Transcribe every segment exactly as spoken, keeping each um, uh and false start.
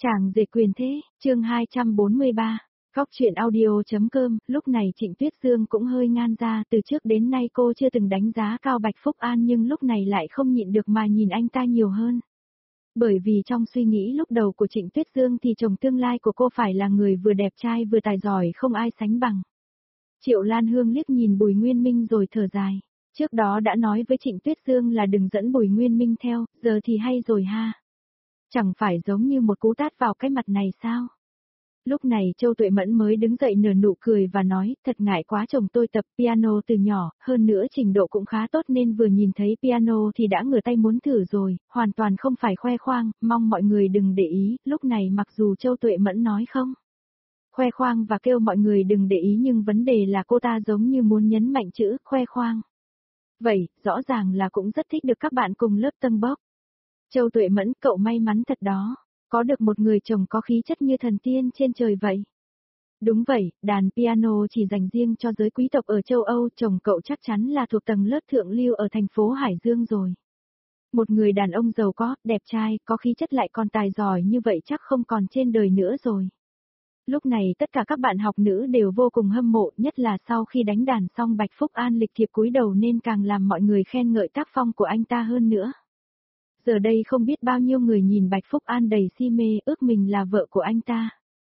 Chàng rể quyền thế, chương hai trăm bốn mươi ba, Góc chuyện audio.com, lúc này Trịnh Tuyết Dương cũng hơi ngan ra, từ trước đến nay cô chưa từng đánh giá cao Bạch Phúc An nhưng lúc này lại không nhịn được mà nhìn anh ta nhiều hơn. Bởi vì trong suy nghĩ lúc đầu của Trịnh Tuyết Dương thì chồng tương lai của cô phải là người vừa đẹp trai vừa tài giỏi không ai sánh bằng. Triệu Lan Hương liếc nhìn Bùi Nguyên Minh rồi thở dài. Trước đó đã nói với Trịnh Tuyết Dương là đừng dẫn Bùi Nguyên Minh theo, giờ thì hay rồi ha. Chẳng phải giống như một cú tát vào cái mặt này sao? Lúc này Châu Tuệ Mẫn mới đứng dậy nở nụ cười và nói, thật ngại quá chồng tôi tập piano từ nhỏ, hơn nữa trình độ cũng khá tốt nên vừa nhìn thấy piano thì đã ngửa tay muốn thử rồi, hoàn toàn không phải khoe khoang, mong mọi người đừng để ý, lúc này mặc dù Châu Tuệ Mẫn nói không khoe khoang và kêu mọi người đừng để ý nhưng vấn đề là cô ta giống như muốn nhấn mạnh chữ khoe khoang. Vậy, rõ ràng là cũng rất thích được các bạn cùng lớp tâng bốc. Châu Tuệ Mẫn, cậu may mắn thật đó, có được một người chồng có khí chất như thần tiên trên trời vậy. Đúng vậy, đàn piano chỉ dành riêng cho giới quý tộc ở châu Âu, chồng cậu chắc chắn là thuộc tầng lớp thượng lưu ở thành phố Hải Dương rồi. Một người đàn ông giàu có, đẹp trai, có khí chất lại còn tài giỏi như vậy chắc không còn trên đời nữa rồi. Lúc này tất cả các bạn học nữ đều vô cùng hâm mộ, nhất là sau khi đánh đàn xong Bạch Phúc An lịch thiệp cúi đầu nên càng làm mọi người khen ngợi tác phong của anh ta hơn nữa. Giờ đây không biết bao nhiêu người nhìn Bạch Phúc An đầy si mê, ước mình là vợ của anh ta.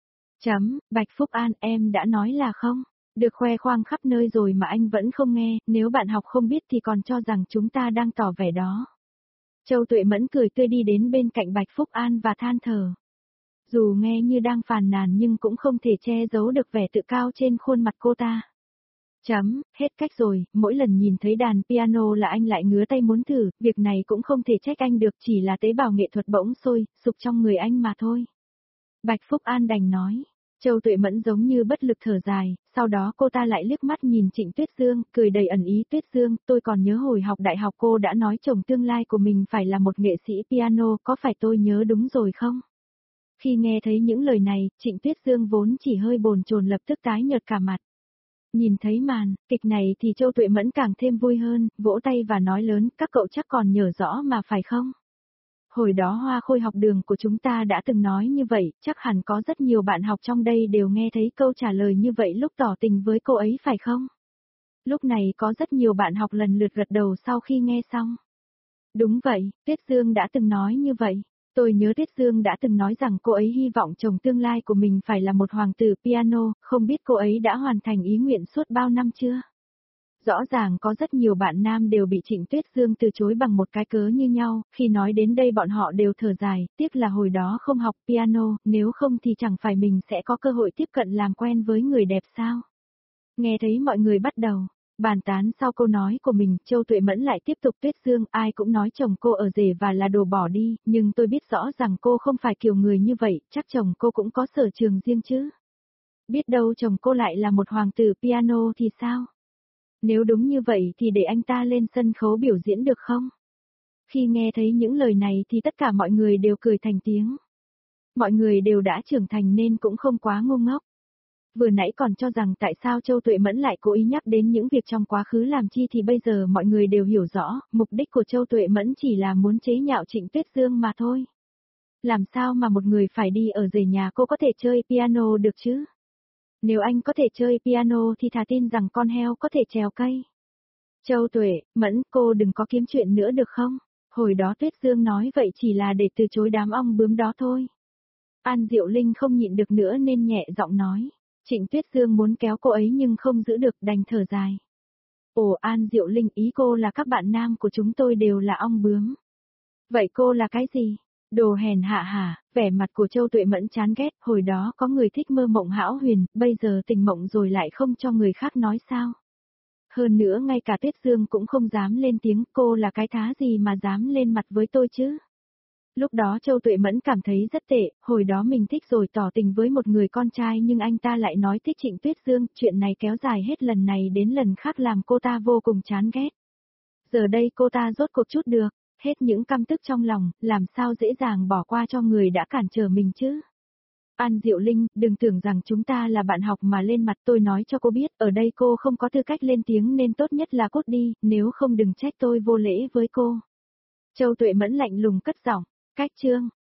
Chấm, Bạch Phúc An, em đã nói là không, được khoe khoang khắp nơi rồi mà anh vẫn không nghe, nếu bạn học không biết thì còn cho rằng chúng ta đang tỏ vẻ đó. Châu Tuệ Mẫn cười tươi đi đến bên cạnh Bạch Phúc An và than thở. Dù nghe như đang phàn nàn nhưng cũng không thể che giấu được vẻ tự cao trên khuôn mặt cô ta. Chấm, hết cách rồi, mỗi lần nhìn thấy đàn piano là anh lại ngứa tay muốn thử, việc này cũng không thể trách anh được, chỉ là tế bào nghệ thuật bỗng sôi, sục trong người anh mà thôi. Bạch Phúc An đành nói. Châu Tuệ Mẫn giống như bất lực thở dài, sau đó cô ta lại liếc mắt nhìn Trịnh Tuyết Dương, cười đầy ẩn ý. Tuyết Dương, tôi còn nhớ hồi học đại học cô đã nói chồng tương lai của mình phải là một nghệ sĩ piano, có phải tôi nhớ đúng rồi không? Khi nghe thấy những lời này, Trịnh Tuyết Dương vốn chỉ hơi bồn chồn lập tức tái nhợt cả mặt. Nhìn thấy màn kịch này thì Châu Tuệ Mẫn càng thêm vui hơn, vỗ tay và nói lớn, các cậu chắc còn nhớ rõ mà phải không? Hồi đó Hoa Khôi học đường của chúng ta đã từng nói như vậy, chắc hẳn có rất nhiều bạn học trong đây đều nghe thấy câu trả lời như vậy lúc tỏ tình với cô ấy phải không? Lúc này có rất nhiều bạn học lần lượt gật đầu sau khi nghe xong. Đúng vậy, Tuyết Dương đã từng nói như vậy. Tôi nhớ Tuyết Dương đã từng nói rằng cô ấy hy vọng chồng tương lai của mình phải là một hoàng tử piano, không biết cô ấy đã hoàn thành ý nguyện suốt bao năm chưa? Rõ ràng có rất nhiều bạn nam đều bị Trịnh Tuyết Dương từ chối bằng một cái cớ như nhau, khi nói đến đây bọn họ đều thở dài, tiếc là hồi đó không học piano, nếu không thì chẳng phải mình sẽ có cơ hội tiếp cận làm quen với người đẹp sao? Nghe thấy mọi người bắt đầu bàn tán sau câu nói của mình, Châu Tuệ Mẫn lại tiếp tục. Tuyết Dương, ai cũng nói chồng cô ở rể và là đồ bỏ đi, nhưng tôi biết rõ rằng cô không phải kiểu người như vậy, chắc chồng cô cũng có sở trường riêng chứ. Biết đâu chồng cô lại là một hoàng tử piano thì sao? Nếu đúng như vậy thì để anh ta lên sân khấu biểu diễn được không? Khi nghe thấy những lời này thì tất cả mọi người đều cười thành tiếng. Mọi người đều đã trưởng thành nên cũng không quá ngu ngốc. Vừa nãy còn cho rằng tại sao Châu Tuệ Mẫn lại cố ý nhắc đến những việc trong quá khứ làm chi thì bây giờ mọi người đều hiểu rõ, mục đích của Châu Tuệ Mẫn chỉ là muốn chế nhạo Trịnh Tuyết Dương mà thôi. Làm sao mà một người phải đi ở rể nhà cô có thể chơi piano được chứ? Nếu anh có thể chơi piano thì thà tin rằng con heo có thể trèo cây. Châu Tuệ Mẫn, cô đừng có kiếm chuyện nữa được không? Hồi đó Tuyết Dương nói vậy chỉ là để từ chối đám ong bướm đó thôi. An Diệu Linh không nhịn được nữa nên nhẹ giọng nói. Trịnh Tuyết Dương muốn kéo cô ấy nhưng không giữ được, đành thở dài. Ồ, An Diệu Linh, ý cô là các bạn nam của chúng tôi đều là ong bướm. Vậy cô là cái gì? Đồ hèn hạ hả? Vẻ mặt của Châu Tuệ Mẫn chán ghét, hồi đó có người thích mơ mộng hão huyền, bây giờ tình mộng rồi lại không cho người khác nói sao? Hơn nữa ngay cả Tuyết Dương cũng không dám lên tiếng, cô là cái thá gì mà dám lên mặt với tôi chứ? Lúc đó Châu Tuệ Mẫn cảm thấy rất tệ, hồi đó mình thích rồi tỏ tình với một người con trai nhưng anh ta lại nói thích Trịnh Tuyết Dương, chuyện này kéo dài hết lần này đến lần khác làm cô ta vô cùng chán ghét. Giờ đây cô ta rốt cuộc chút được, hết những căm tức trong lòng, làm sao dễ dàng bỏ qua cho người đã cản trở mình chứ. An Diệu Linh, đừng tưởng rằng chúng ta là bạn học mà lên mặt, tôi nói cho cô biết, ở đây cô không có tư cách lên tiếng nên tốt nhất là cút đi, nếu không đừng trách tôi vô lễ với cô. Châu Tuệ Mẫn lạnh lùng cất giọng. Cách chương